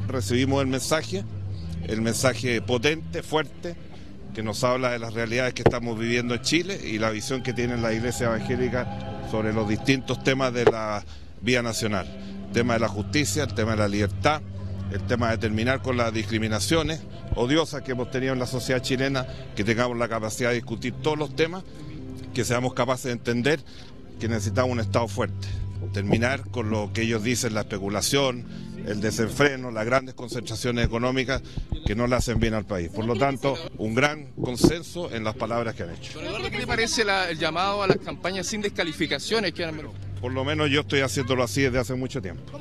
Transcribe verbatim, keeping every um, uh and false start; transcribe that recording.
recibimos el mensaje, el mensaje potente, fuerte, que nos habla de las realidades que estamos viviendo en Chile y la visión que tiene la Iglesia Evangélica sobre los distintos temas de la vía nacional. El tema de la justicia, el tema de la libertad, el tema de terminar con las discriminaciones odiosas que hemos tenido en la sociedad chilena, que tengamos la capacidad de discutir todos los temas, que seamos capaces de entender que necesitamos un Estado fuerte. Terminar con lo que ellos dicen, la especulación, el desenfreno, las grandes concentraciones económicas que no le hacen bien al país. Por lo tanto, un gran consenso en las palabras que han hecho. Don Eduardo, ¿qué le parece la, el llamado a las campañas sin descalificaciones que han... Por lo menos yo estoy haciéndolo así desde hace mucho tiempo.